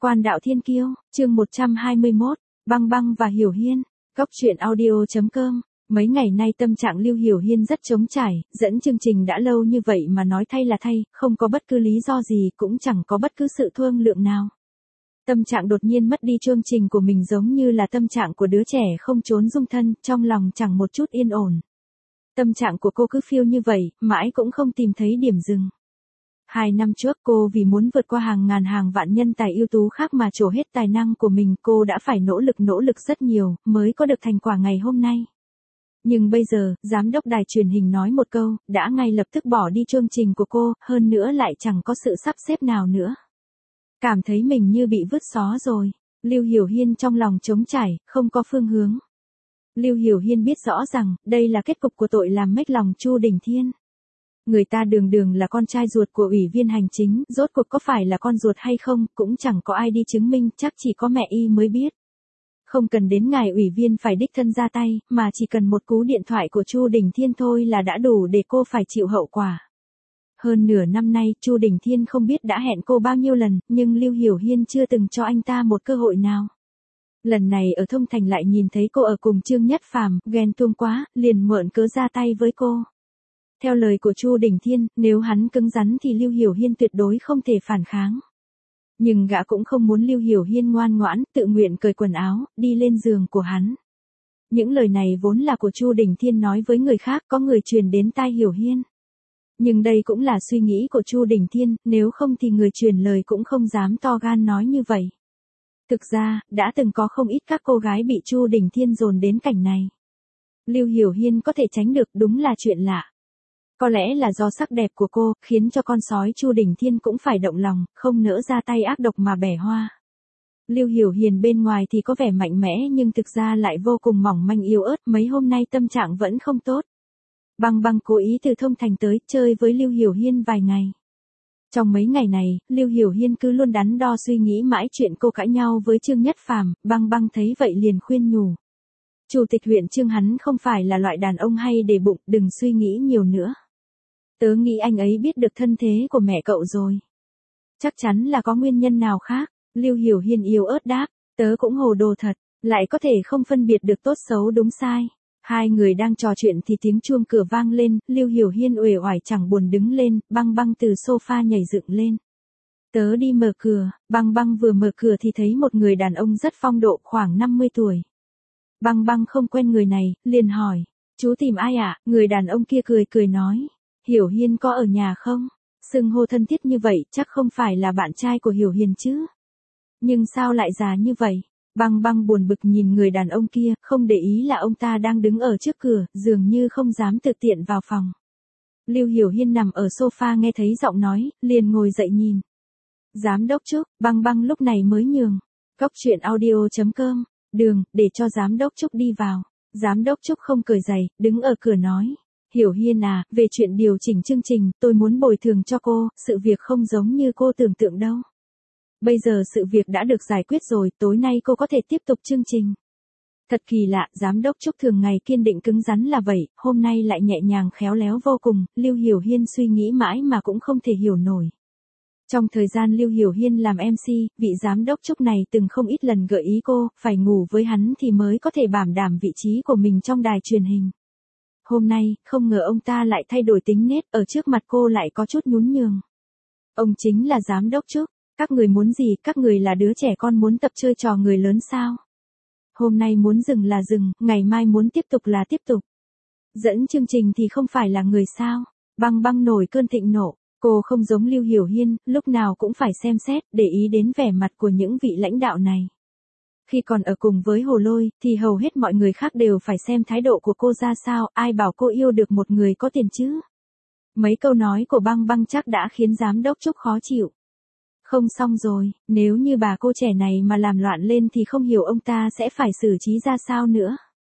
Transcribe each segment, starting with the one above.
Quan đạo thiên kiêu, chương 121, Băng Băng và Hiểu Hiên, Góc truyện audio.com. Mấy ngày nay tâm trạng Lưu Hiểu Hiên rất trống trải, dẫn chương trình đã lâu như vậy mà nói thay là thay, không có bất cứ lý do gì, cũng chẳng có bất cứ sự thương lượng nào. Tâm trạng đột nhiên mất đi chương trình của mình giống như là tâm trạng của đứa trẻ không trốn dung thân, trong lòng chẳng một chút yên ổn. Tâm trạng của cô cứ phiêu như vậy, mãi cũng không tìm thấy điểm dừng. 2 năm trước cô vì muốn vượt qua hàng ngàn hàng vạn nhân tài ưu tú khác mà trổ hết tài năng của mình, cô đã phải nỗ lực rất nhiều, mới có được thành quả ngày hôm nay. Nhưng bây giờ, giám đốc đài truyền hình nói một câu, đã ngay lập tức bỏ đi chương trình của cô, hơn nữa lại chẳng có sự sắp xếp nào nữa. Cảm thấy mình như bị vứt xó rồi. Lưu Hiểu Hiên trong lòng trống trải, không có phương hướng. Lưu Hiểu Hiên biết rõ rằng, đây là kết cục của tội làm mếch lòng Chu Đình Thiên. Người ta đường là con trai ruột của ủy viên hành chính, rốt cuộc có phải là con ruột hay không, cũng chẳng có ai đi chứng minh, chắc chỉ có mẹ y mới biết. Không cần đến ngài ủy viên phải đích thân ra tay, mà chỉ cần một cú điện thoại của Chu Đình Thiên thôi là đã đủ để cô phải chịu hậu quả. Hơn nửa năm nay, Chu Đình Thiên không biết đã hẹn cô bao nhiêu lần, nhưng Lưu Hiểu Hiên chưa từng cho anh ta một cơ hội nào. Lần này ở Thông Thành lại nhìn thấy cô ở cùng Trương Nhất Phàm, ghen tuông quá, liền mượn cớ ra tay với cô. Theo lời của Chu Đình Thiên, nếu hắn cứng rắn thì Lưu Hiểu Hiên tuyệt đối không thể phản kháng. Nhưng gã cũng không muốn Lưu Hiểu Hiên ngoan ngoãn, tự nguyện cởi quần áo, đi lên giường của hắn. Những lời này vốn là của Chu Đình Thiên nói với người khác, có người truyền đến tai Hiểu Hiên. Nhưng đây cũng là suy nghĩ của Chu Đình Thiên, nếu không thì người truyền lời cũng không dám to gan nói như vậy. Thực ra, đã từng có không ít các cô gái bị Chu Đình Thiên dồn đến cảnh này. Lưu Hiểu Hiên có thể tránh được, đúng là chuyện lạ. Có lẽ là do sắc đẹp của cô, khiến cho con sói Chu Đình Thiên cũng phải động lòng, không nỡ ra tay ác độc mà bẻ hoa. Lưu Hiểu Hiên bên ngoài thì có vẻ mạnh mẽ nhưng thực ra lại vô cùng mỏng manh yếu ớt, mấy hôm nay tâm trạng vẫn không tốt. Băng Băng cố ý từ Thông Thành tới, chơi với Lưu Hiểu Hiên vài ngày. Trong mấy ngày này, Lưu Hiểu Hiên cứ luôn đắn đo suy nghĩ mãi chuyện cô cãi nhau với Trương Nhất Phàm, Băng Băng thấy vậy liền khuyên nhủ. Chủ tịch huyện Trương hắn không phải là loại đàn ông hay để bụng, đừng suy nghĩ nhiều nữa. Tớ nghĩ anh ấy biết được thân thế của mẹ cậu rồi. Chắc chắn là có nguyên nhân nào khác. Lưu Hiểu Hiên yếu ớt đáp, tớ cũng hồ đồ thật, lại có thể không phân biệt được tốt xấu đúng sai. Hai người đang trò chuyện thì tiếng chuông cửa vang lên, Lưu Hiểu Hiên uể oải chẳng buồn đứng lên, Băng Băng từ sofa nhảy dựng lên. Tớ đi mở cửa, Băng Băng vừa mở cửa thì thấy một người đàn ông rất phong độ, khoảng 50 tuổi. Băng Băng không quen người này, liền hỏi, chú tìm ai ạ? Người đàn ông kia cười nói, Hiểu Hiên có ở nhà không? Xưng hô thân thiết như vậy, chắc không phải là bạn trai của Hiểu Hiên chứ? Nhưng sao lại già như vậy? Băng Băng buồn bực nhìn người đàn ông kia, không để ý là ông ta đang đứng ở trước cửa, dường như không dám tự tiện vào phòng. Lưu Hiểu Hiên nằm ở sofa nghe thấy giọng nói, liền ngồi dậy nhìn. Giám đốc Trúc, Băng Băng lúc này mới nhường. Góc truyện audio.com, đường, để cho giám đốc Trúc đi vào. Giám đốc Trúc không cởi giày, đứng ở cửa nói. Hiểu Hiên à, về chuyện điều chỉnh chương trình, tôi muốn bồi thường cho cô, sự việc không giống như cô tưởng tượng đâu. Bây giờ sự việc đã được giải quyết rồi, tối nay cô có thể tiếp tục chương trình. Thật kỳ lạ, giám đốc Trúc thường ngày kiên định cứng rắn là vậy, hôm nay lại nhẹ nhàng khéo léo vô cùng, Lưu Hiểu Hiên suy nghĩ mãi mà cũng không thể hiểu nổi. Trong thời gian Lưu Hiểu Hiên làm MC, vị giám đốc Trúc này từng không ít lần gợi ý cô, phải ngủ với hắn thì mới có thể bảo đảm vị trí của mình trong đài truyền hình. Hôm nay, không ngờ ông ta lại thay đổi tính nết, ở trước mặt cô lại có chút nhún nhường. Ông chính là giám đốc Trúc, các người muốn gì, các người là đứa trẻ con muốn tập chơi trò người lớn sao? Hôm nay muốn dừng là dừng, ngày mai muốn tiếp tục là tiếp tục. Dẫn chương trình thì không phải là người sao? Băng Băng nổi cơn thịnh nộ, cô không giống Lưu Hiểu Hiên, lúc nào cũng phải xem xét, để ý đến vẻ mặt của những vị lãnh đạo này. Khi còn ở cùng với Hồ Lôi, thì hầu hết mọi người khác đều phải xem thái độ của cô ra sao, ai bảo cô yêu được một người có tiền chứ. Mấy câu nói của Băng Băng chắc đã khiến giám đốc Trúc khó chịu. Không xong rồi, nếu như bà cô trẻ này mà làm loạn lên thì không hiểu ông ta sẽ phải xử trí ra sao nữa.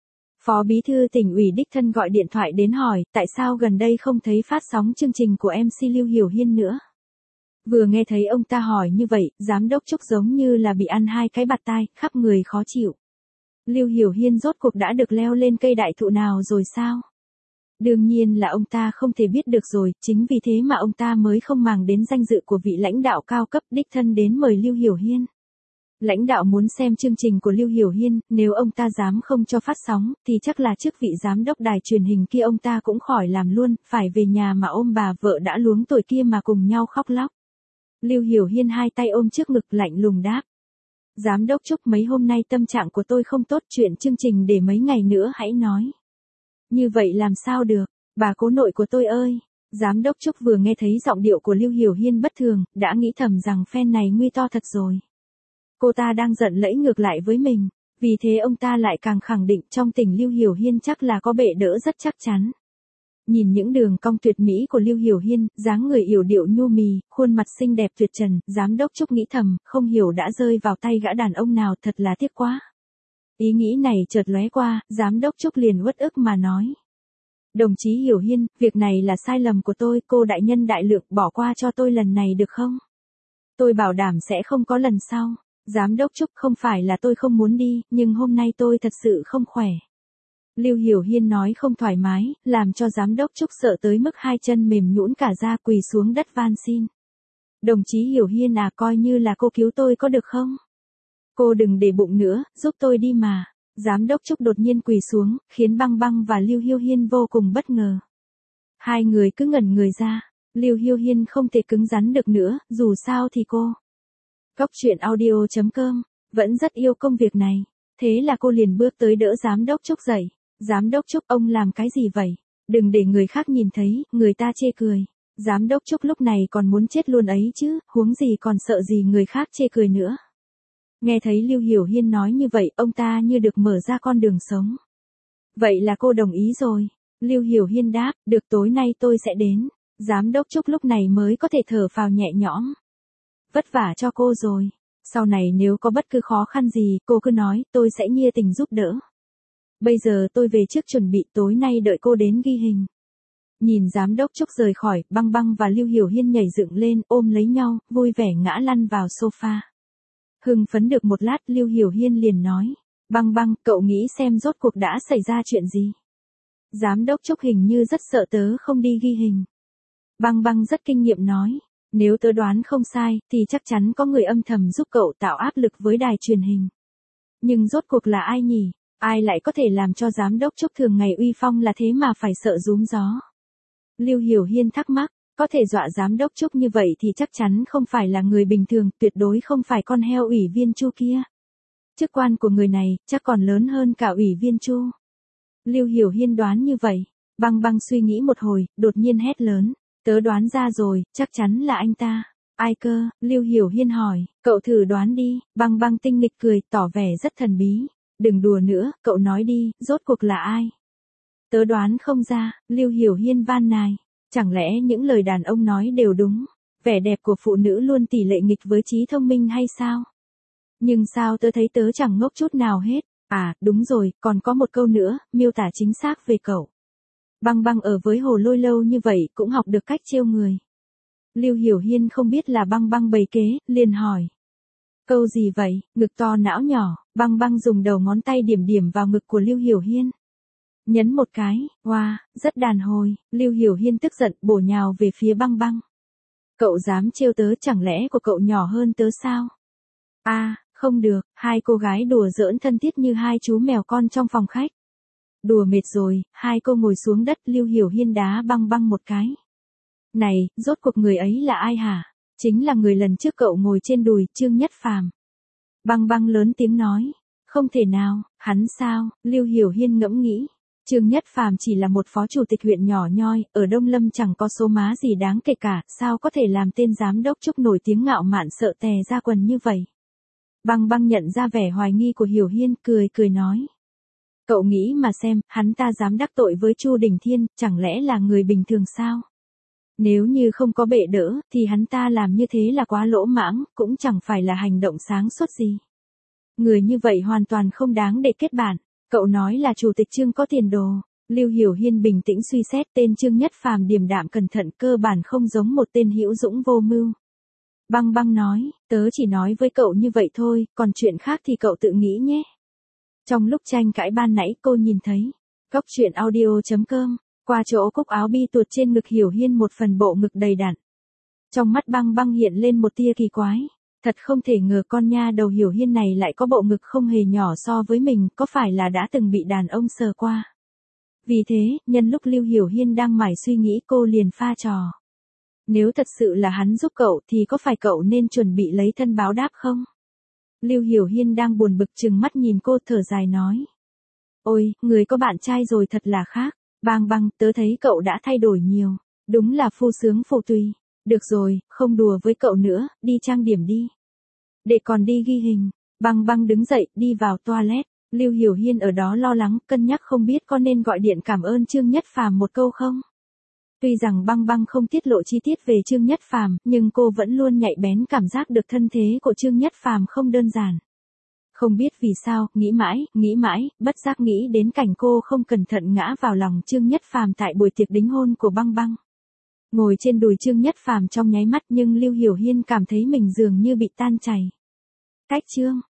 Phó bí thư tỉnh ủy đích thân gọi điện thoại đến hỏi, tại sao gần đây không thấy phát sóng chương trình của MC Lưu Hiểu Hiên nữa. Vừa nghe thấy ông ta hỏi như vậy, giám đốc Trúc giống như là bị ăn hai cái bạt tai, khắp người khó chịu. Lưu Hiểu Hiên rốt cuộc đã được leo lên cây đại thụ nào rồi sao? Đương nhiên là ông ta không thể biết được rồi, chính vì thế mà ông ta mới không màng đến danh dự của vị lãnh đạo cao cấp đích thân đến mời Lưu Hiểu Hiên. Lãnh đạo muốn xem chương trình của Lưu Hiểu Hiên, nếu ông ta dám không cho phát sóng, thì chắc là chức vị giám đốc đài truyền hình kia ông ta cũng khỏi làm luôn, phải về nhà mà ôm bà vợ đã luống tuổi kia mà cùng nhau khóc lóc. Lưu Hiểu Hiên hai tay ôm trước ngực lạnh lùng đáp. Giám đốc Trúc, mấy hôm nay tâm trạng của tôi không tốt, chuyện chương trình để mấy ngày nữa hãy nói. Như vậy làm sao được, bà cố nội của tôi ơi. Giám đốc Trúc vừa nghe thấy giọng điệu của Lưu Hiểu Hiên bất thường, đã nghĩ thầm rằng phen này nguy to thật rồi. Cô ta đang giận lẫy ngược lại với mình, vì thế ông ta lại càng khẳng định trong tình Lưu Hiểu Hiên chắc là có bệ đỡ rất chắc chắn. Nhìn những đường cong tuyệt mỹ của Lưu Hiểu Hiên, dáng người yểu điệu nhu mì, khuôn mặt xinh đẹp tuyệt trần, giám đốc Trúc nghĩ thầm, không hiểu đã rơi vào tay gã đàn ông nào, thật là tiếc quá. Ý nghĩ này chợt lóe qua, giám đốc Trúc liền uất ức mà nói. Đồng chí Hiểu Hiên, việc này là sai lầm của tôi, cô đại nhân đại lượng bỏ qua cho tôi lần này được không? Tôi bảo đảm sẽ không có lần sau. Giám đốc Trúc, không phải là tôi không muốn đi, nhưng hôm nay tôi thật sự không khỏe. Lưu Hiểu Hiên nói không thoải mái, làm cho giám đốc Trúc sợ tới mức hai chân mềm nhũn cả ra, quỳ xuống đất van xin. Đồng chí Hiểu Hiên à, coi như là cô cứu tôi có được không? Cô đừng để bụng nữa, giúp tôi đi mà. Giám đốc Trúc đột nhiên quỳ xuống, khiến Băng Băng và Lưu Hiểu Hiên vô cùng bất ngờ. Hai người cứ ngẩn người ra, Lưu Hiểu Hiên không thể cứng rắn được nữa, dù sao thì cô. Góc truyện audio.com, vẫn rất yêu công việc này. Thế là cô liền bước tới đỡ giám đốc Trúc dậy. Giám đốc Trúc, ông làm cái gì vậy? Đừng để người khác nhìn thấy, người ta chê cười. Giám đốc Trúc lúc này còn muốn chết luôn ấy chứ, huống gì còn sợ gì người khác chê cười nữa. Nghe thấy Lưu Hiểu Hiên nói như vậy, ông ta như được mở ra con đường sống. Vậy là cô đồng ý rồi. Lưu Hiểu Hiên đáp, được, tối nay tôi sẽ đến. Giám đốc Trúc lúc này mới có thể thở phào nhẹ nhõm. Vất vả cho cô rồi. Sau này nếu có bất cứ khó khăn gì, cô cứ nói, tôi sẽ nhiệt tình giúp đỡ. Bây giờ tôi về trước chuẩn bị, tối nay đợi cô đến ghi hình. Nhìn giám đốc Trúc rời khỏi, Băng Băng và Lưu Hiểu Hiên nhảy dựng lên, ôm lấy nhau, vui vẻ ngã lăn vào sofa. Hưng phấn được một lát, Lưu Hiểu Hiên liền nói. Băng Băng, cậu nghĩ xem rốt cuộc đã xảy ra chuyện gì? Giám đốc Trúc hình như rất sợ tớ không đi ghi hình. Băng Băng rất kinh nghiệm nói. Nếu tớ đoán không sai, thì chắc chắn có người âm thầm giúp cậu tạo áp lực với đài truyền hình. Nhưng rốt cuộc là ai nhỉ? Ai lại có thể làm cho giám đốc Trúc thường ngày uy phong là thế mà phải sợ rúm gió? Lưu Hiểu Hiên thắc mắc, có thể dọa giám đốc Trúc như vậy thì chắc chắn không phải là người bình thường, tuyệt đối không phải con heo ủy viên Chu kia. Chức quan của người này, chắc còn lớn hơn cả ủy viên Chu. Lưu Hiểu Hiên đoán như vậy. Băng Băng suy nghĩ một hồi, đột nhiên hét lớn. Tớ đoán ra rồi, chắc chắn là anh ta. Ai cơ? Lưu Hiểu Hiên hỏi, cậu thử đoán đi. Băng Băng tinh nghịch cười, tỏ vẻ rất thần bí. Đừng đùa nữa, cậu nói đi, rốt cuộc là ai? Tớ đoán không ra, Lưu Hiểu Hiên van nài. Chẳng lẽ những lời đàn ông nói đều đúng? Vẻ đẹp của phụ nữ luôn tỷ lệ nghịch với trí thông minh hay sao? Nhưng sao tớ thấy tớ chẳng ngốc chút nào hết? À, đúng rồi, còn có một câu nữa, miêu tả chính xác về cậu. Băng Băng ở với Hồ Lôi lâu như vậy cũng học được cách trêu người. Lưu Hiểu Hiên không biết là Băng Băng bày kế, liền hỏi. Câu gì vậy? Ngực to não nhỏ, Băng Băng dùng đầu ngón tay điểm điểm vào ngực của Lưu Hiểu Hiên. Nhấn một cái, wow, rất đàn hồi. Lưu Hiểu Hiên tức giận bổ nhào về phía Băng Băng. Cậu dám trêu tớ, chẳng lẽ của cậu nhỏ hơn tớ sao? À, không được, hai cô gái đùa giỡn thân thiết như hai chú mèo con trong phòng khách. Đùa mệt rồi, hai cô ngồi xuống đất, Lưu Hiểu Hiên đá Băng Băng một cái. Này, rốt cuộc người ấy là ai hả? Chính là người lần trước cậu ngồi trên đùi, Trương Nhất Phàm. Băng Băng lớn tiếng nói. Không thể nào, hắn sao? Lưu Hiểu Hiên ngẫm nghĩ. Trương Nhất Phàm chỉ là một phó chủ tịch huyện nhỏ nhoi, ở Đông Lâm chẳng có số má gì đáng kể cả, sao có thể làm tên giám đốc Trúc nổi tiếng ngạo mạn sợ tè ra quần như vậy? Băng Băng nhận ra vẻ hoài nghi của Hiểu Hiên, cười nói. Cậu nghĩ mà xem, hắn ta dám đắc tội với Chu Đình Thiên, chẳng lẽ là người bình thường sao? Nếu như không có bệ đỡ, thì hắn ta làm như thế là quá lỗ mãng, cũng chẳng phải là hành động sáng suốt gì. Người như vậy hoàn toàn không đáng để kết bạn. Cậu nói là chủ tịch Trương có tiền đồ. Lưu Hiểu Hiên bình tĩnh suy xét, tên Trương Nhất Phàm điềm đạm cẩn thận, cơ bản không giống một tên hữu dũng vô mưu. Băng Băng nói, tớ chỉ nói với cậu như vậy thôi, còn chuyện khác thì cậu tự nghĩ nhé. Trong lúc tranh cãi ban nãy cô nhìn thấy. Góc truyện audio.com, qua chỗ cúc áo bi tuột trên ngực Hiểu Hiên một phần bộ ngực đầy đặn. Trong mắt Băng Băng hiện lên một tia kỳ quái. Thật không thể ngờ con nha đầu Hiểu Hiên này lại có bộ ngực không hề nhỏ so với mình, có phải là đã từng bị đàn ông sờ qua. Vì thế, nhân lúc Lưu Hiểu Hiên đang mải suy nghĩ cô liền pha trò. Nếu thật sự là hắn giúp cậu thì có phải cậu nên chuẩn bị lấy thân báo đáp không? Lưu Hiểu Hiên đang buồn bực trừng mắt nhìn cô thở dài nói. Ôi, người có bạn trai rồi thật là khác. Bang bang, tớ thấy cậu đã thay đổi nhiều. Đúng là phu sướng phụ tùy. Được rồi, không đùa với cậu nữa, đi trang điểm đi. Để còn đi ghi hình. Bang bang đứng dậy, đi vào toilet. Lưu Hiểu Hiên ở đó lo lắng, cân nhắc không biết có nên gọi điện cảm ơn Trương Nhất Phàm một câu không. Tuy rằng băng băng không tiết lộ chi tiết về Trương Nhất Phàm, nhưng cô vẫn luôn nhạy bén cảm giác được thân thế của Trương Nhất Phàm không đơn giản. Không biết vì sao, nghĩ mãi, bất giác nghĩ đến cảnh cô không cẩn thận ngã vào lòng Trương Nhất Phàm tại buổi tiệc đính hôn của băng băng. Ngồi trên đùi Trương Nhất Phàm trong nháy mắt nhưng Lưu Hiểu Hiên cảm thấy mình dường như bị tan chảy. Cách Trương